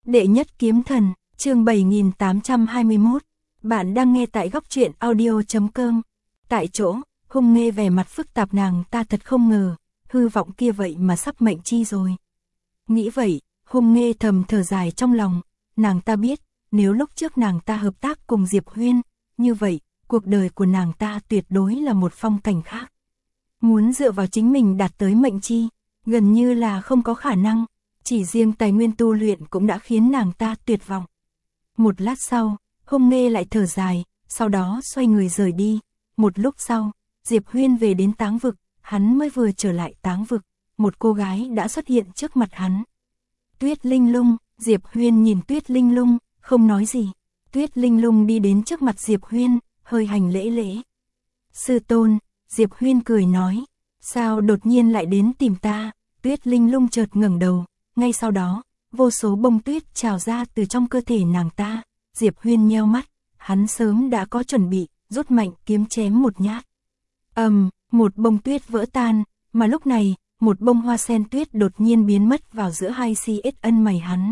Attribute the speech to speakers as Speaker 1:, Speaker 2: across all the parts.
Speaker 1: Đệ nhất kiếm thần, chương 7821. Bạn đang nghe tại góc truyện audio.com. Tại chỗ, Hung Nghê vẻ mặt phức tạp, nàng ta thật không ngờ, hư vọng kia vậy mà sắp mệnh chi rồi. Nghĩ vậy, Hung Nghê thầm thở dài trong lòng, nàng ta biết, nếu lúc trước nàng ta hợp tác cùng Diệp Huyên, như vậy, cuộc đời của nàng ta tuyệt đối là một phong cảnh khác. Muốn dựa vào chính mình đạt tới mệnh chi, gần như là không có khả năng. Chỉ riêng tài nguyên tu luyện cũng đã khiến nàng ta tuyệt vọng. Một lát sau, Hung Nghê lại thở dài, sau đó xoay người rời đi. Một lúc sau, Diệp Huyên về đến Táng Vực, hắn mới vừa trở lại Táng Vực, một cô gái đã xuất hiện trước mặt hắn. Tuyết Linh Lung. Diệp Huyên nhìn Tuyết Linh Lung, không nói gì. Tuyết Linh Lung đi đến trước mặt Diệp Huyên, hơi hành lễ. Sư tôn. Diệp Huyên cười nói, sao đột nhiên lại đến tìm ta? Tuyết Linh Lung chợt ngẩng đầu. Ngay sau đó, vô số bông tuyết trào ra từ trong cơ thể nàng ta. Diệp Huyên nheo mắt, hắn sớm đã có chuẩn bị, rút mạnh kiếm chém một nhát. Một bông tuyết vỡ tan, mà lúc này, một bông hoa sen tuyết đột nhiên biến mất vào giữa hai ân mày hắn.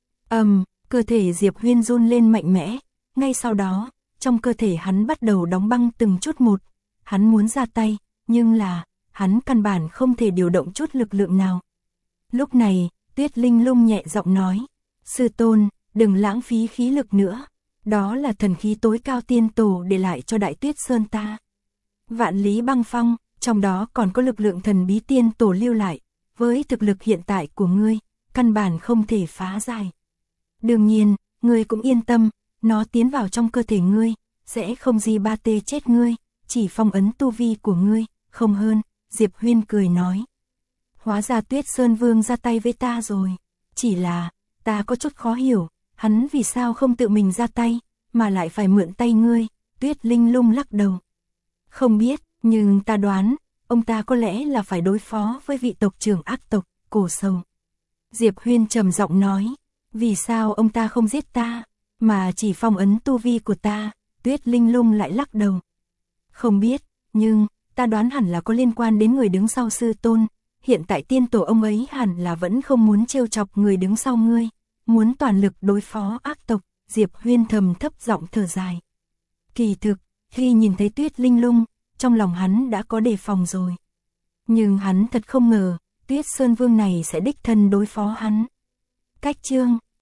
Speaker 1: Cơ thể Diệp Huyên run lên mạnh mẽ, ngay sau đó, trong cơ thể hắn bắt đầu đóng băng từng chút một. Hắn muốn ra tay, nhưng là, hắn căn bản không thể điều động chút lực lượng nào. Lúc này, Tuyết Linh Lung nhẹ giọng nói, sư tôn, đừng lãng phí khí lực nữa, đó là thần khí tối cao tiên tổ để lại cho Đại Tuyết Sơn ta. Vạn lý băng phong, trong đó còn có lực lượng thần bí tiên tổ lưu lại, với thực lực hiện tại của ngươi, căn bản không thể phá giải. Đương nhiên, ngươi cũng yên tâm, nó tiến vào trong cơ thể ngươi, sẽ không gì ba tê chết ngươi, chỉ phong ấn tu vi của ngươi, không hơn. Diệp Huyên cười nói. Hóa ra Tuyết Sơn Vương ra tay với ta rồi. Chỉ là, ta có chút khó hiểu, hắn vì sao không tự mình ra tay, mà lại phải mượn tay ngươi. Tuyết Linh Lung lắc đầu. Không biết, nhưng ta đoán, ông ta có lẽ là phải đối phó với vị tộc trưởng ác tộc, Cổ Sầu. Diệp Huyên trầm giọng nói, vì sao ông ta không giết ta, mà chỉ phong ấn tu vi của ta? Tuyết Linh Lung lại lắc đầu. Không biết, nhưng, ta đoán hẳn là có liên quan đến người đứng sau sư tôn. Hiện tại tiên tổ ông ấy hẳn là vẫn không muốn trêu chọc người đứng sau ngươi, muốn toàn lực đối phó ác tộc. Diệp Huyên thầm thấp giọng thở dài. Kỳ thực, khi nhìn thấy Tuyết Linh Lung, trong lòng hắn đã có đề phòng rồi. Nhưng hắn thật không ngờ, Tuyết Sơn Vương này sẽ đích thân đối phó hắn. Cách chương